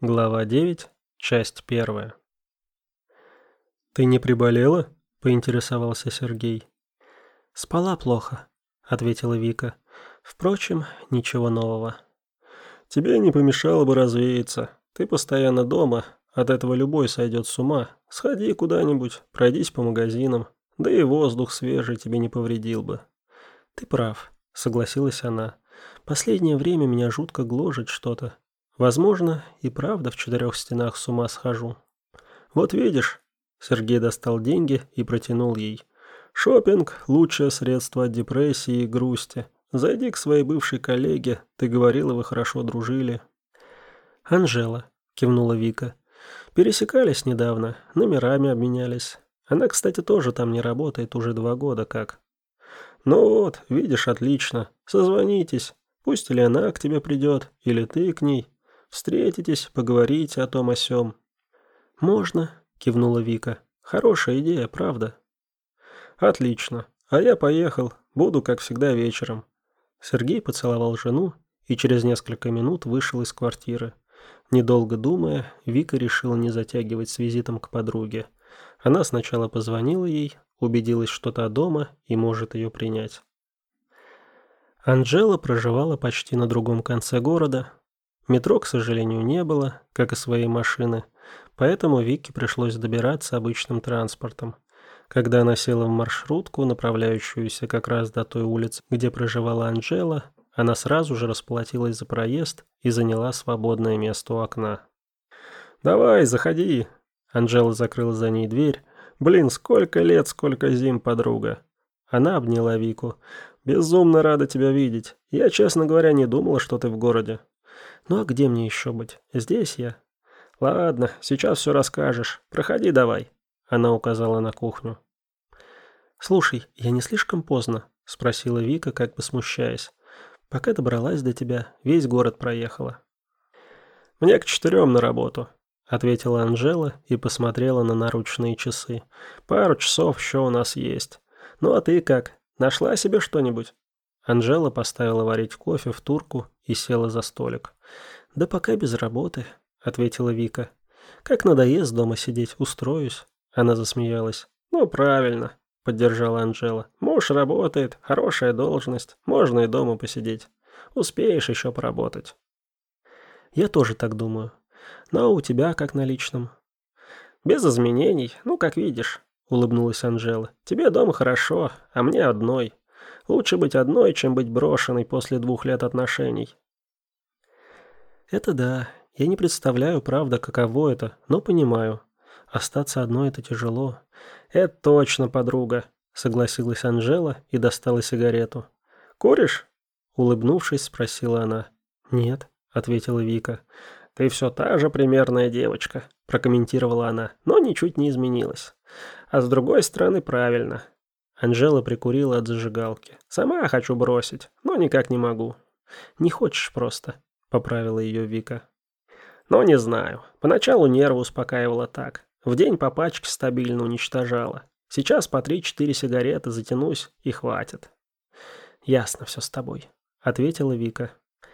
Глава 9, часть 1. «Ты не приболела?» – поинтересовался Сергей. «Спала плохо», – ответила Вика. «Впрочем, ничего нового». «Тебе не помешало бы развеяться. Ты постоянно дома, от этого любой сойдет с ума. Сходи куда-нибудь, пройдись по магазинам, да и воздух свежий тебе не повредил бы». «Ты прав», – согласилась она. «Последнее время меня жутко гложет что-то. Возможно, и правда в 4 стенах с ума схожу». «Вот видишь», — Сергей достал деньги и протянул ей. «Шопинг — лучшее средство от депрессии и грусти. Зайди к своей бывшей коллеге, ты говорила, вы хорошо дружили». «Анжела», — кивнула Вика. «Пересекались недавно, номерами обменялись. Она, кстати, тоже там не работает уже 2 года как». «Ну вот, видишь, отлично. Созвонитесь. Пусть или она к тебе придет, или ты к ней. Встретитесь, поговорите о том о сём». «Можно», — кивнула Вика. «Хорошая идея, правда?» «Отлично. А я поехал. Буду, как всегда, вечером». Сергей поцеловал жену и через несколько минут вышел из квартиры. Недолго думая, Вика решила не затягивать с визитом к подруге. Она сначала позвонила ей, убедилась, что та дома и может ее принять. Анжела проживала почти на другом конце города. Метро, к сожалению, не было, как и своей машины, поэтому Вике пришлось добираться обычным транспортом. Когда она села в маршрутку, направляющуюся как раз до той улицы, где проживала Анжела, она сразу же расплатилась за проезд и заняла свободное место у окна. «Давай, заходи!» Анжела закрыла за ней дверь. «Блин, сколько лет, сколько зим, подруга!» Она обняла Вику. «Безумно рада тебя видеть. Я, честно говоря, не думала, что ты в городе». «Ну а где мне еще быть? Здесь я». «Ладно, сейчас все расскажешь. Проходи давай». Она указала на кухню. «Слушай, я не слишком поздно?» — спросила Вика, как бы смущаясь. «Пока добралась до тебя, весь город проехала». «Мне к 4 на работу», — ответила Анжела и посмотрела на наручные часы. «Пару часов еще у нас есть. Ну а ты как? Нашла себе что-нибудь?» Анжела поставила варить кофе в турку и села за столик. «Да пока без работы», — ответила Вика. «Как надоест дома сидеть, устроюсь». Она засмеялась. «Ну, правильно», — поддержала Анжела. «Муж работает, хорошая должность, можно и дома посидеть. Успеешь еще поработать». «Я тоже так думаю. Ну, а у тебя как на личном?» «Без изменений, ну, как видишь», — улыбнулась Анжела. «Тебе дома хорошо, а мне одной. Лучше быть одной, чем быть брошенной после 2 лет отношений». «Это да. Я не представляю, правда, каково это, но понимаю. Остаться одной — это тяжело». «Это точно, подруга», — согласилась Анжела и достала сигарету. «Куришь?» — улыбнувшись, спросила она. «Нет», — ответила Вика. «Ты все та же примерная девочка», — прокомментировала она, но ничуть не изменилась. «А с другой стороны, правильно». Анжела прикурила от зажигалки. «Сама хочу бросить, но никак не могу». «Не хочешь просто», — поправила ее Вика. «Ну, не знаю. Поначалу нервы успокаивала так. В день по пачке стабильно уничтожала. Сейчас по 3-4 сигареты затянусь и хватит». «Ясно все с тобой», — ответила Вика.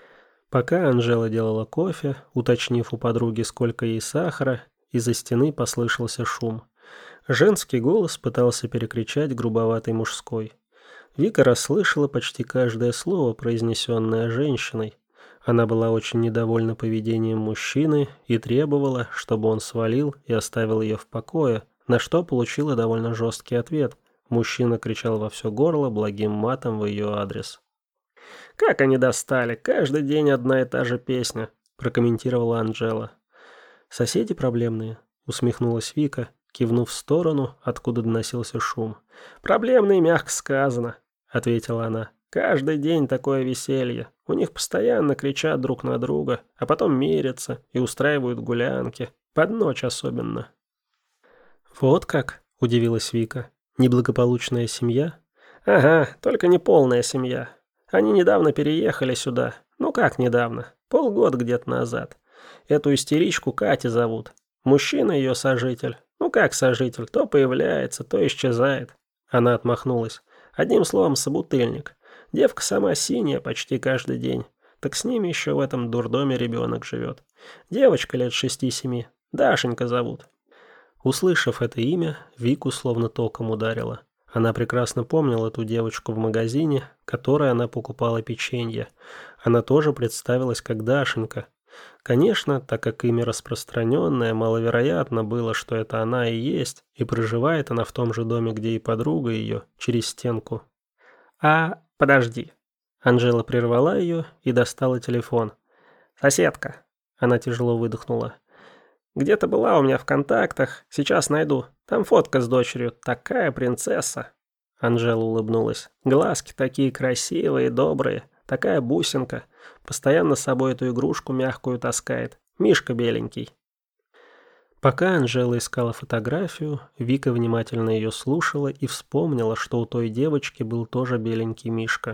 Пока Анжела делала кофе, уточнив у подруги, сколько ей сахара, из-за стены послышался шум. Женский голос пытался перекричать грубоватый мужской. Вика расслышала почти каждое слово, произнесенное женщиной. Она была очень недовольна поведением мужчины и требовала, чтобы он свалил и оставил ее в покое, на что получила довольно жесткий ответ. Мужчина кричал во все горло благим матом в ее адрес. «Как они достали! Каждый день одна и та же песня», – прокомментировала Анжела. «Соседи проблемные», – усмехнулась Вика, кивнув в сторону, откуда доносился шум. «Проблемные, мягко сказано», – ответила она. «Каждый день такое веселье. У них постоянно кричат друг на друга, а потом мирятся и устраивают гулянки. Под ночь особенно». «Вот как?» – удивилась Вика. «Неблагополучная семья?» «Ага, только не полная семья. Они недавно переехали сюда. Ну как недавно? Полгода где-то назад. Эту истеричку Катя зовут. Мужчина ее сожитель. Ну как сожитель? То появляется, то исчезает». Она отмахнулась. «Одним словом, собутыльник. Девка сама синяя почти каждый день. Так с ними еще в этом дурдоме ребенок живет. Девочка лет 6-7. Дашенька зовут». Услышав это имя, Вику словно током ударило. Она прекрасно помнила ту девочку в магазине, которой она покупала печенье. Она тоже представилась как Дашенька. Конечно, так как имя распространенное, маловероятно было, что это она и есть, и проживает она в том же доме, где и подруга ее, через стенку. Подожди». Анжела прервала ее и достала телефон. «Соседка». Она тяжело выдохнула. «Где-то была у меня в контактах. Сейчас найду. Там фотка с дочерью. Такая принцесса». Анжела улыбнулась. «Глазки такие красивые, добрые. Такая бусинка. Постоянно с собой эту игрушку мягкую таскает. Мишка беленький». Пока Анжела искала фотографию, Вика внимательно ее слушала и вспомнила, что у той девочки был тоже беленький Мишка.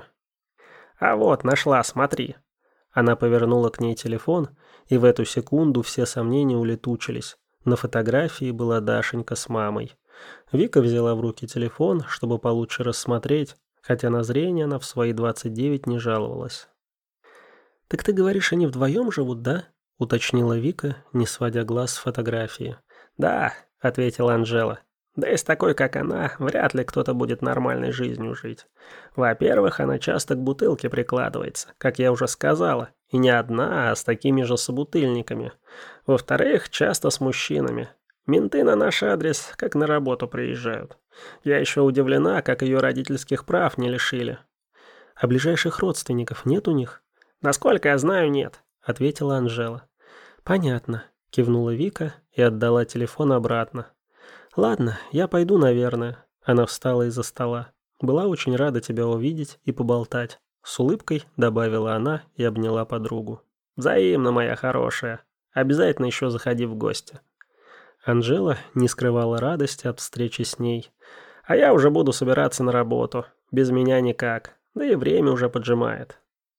«А вот, нашла, смотри». Она повернула к ней телефон, и в эту секунду все сомнения улетучились. На фотографии была Дашенька с мамой. Вика взяла в руки телефон, чтобы получше рассмотреть, хотя на зрение она в свои 29 не жаловалась. «Так ты говоришь, они вдвоем живут, да?» — уточнила Вика, не сводя глаз с фотографии. «Да», — ответила Анжела. «Да и с такой, как она, вряд ли кто-то будет нормальной жизнью жить. Во-первых, она часто к бутылке прикладывается, как я уже сказала, и не одна, а с такими же собутыльниками. Во-вторых, часто с мужчинами. Менты на наш адрес как на работу приезжают. Я еще удивлена, как ее родительских прав не лишили». «А ближайших родственников нет у них?» «Насколько я знаю, нет», — ответила Анжела. «Понятно», — кивнула Вика и отдала телефон обратно. «Ладно, я пойду, наверное». Она встала из-за стола. «Была очень рада тебя увидеть и поболтать». С улыбкой добавила она и обняла подругу. «Взаимно, моя хорошая. Обязательно еще заходи в гости». Анжела не скрывала радости от встречи с ней. «А я уже буду собираться на работу. Без меня никак. Да и время уже поджимает».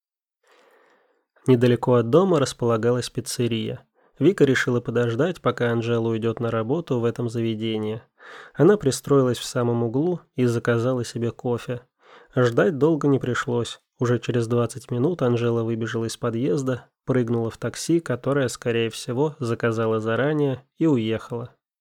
Недалеко от дома располагалась пиццерия. Вика решила подождать, пока Анжела уйдет на работу в этом заведении. Она пристроилась в самом углу и заказала себе кофе. Ждать долго не пришлось. Уже через 20 минут Анжела выбежала из подъезда, прыгнула в такси, которое, скорее всего, заказала заранее, и уехала.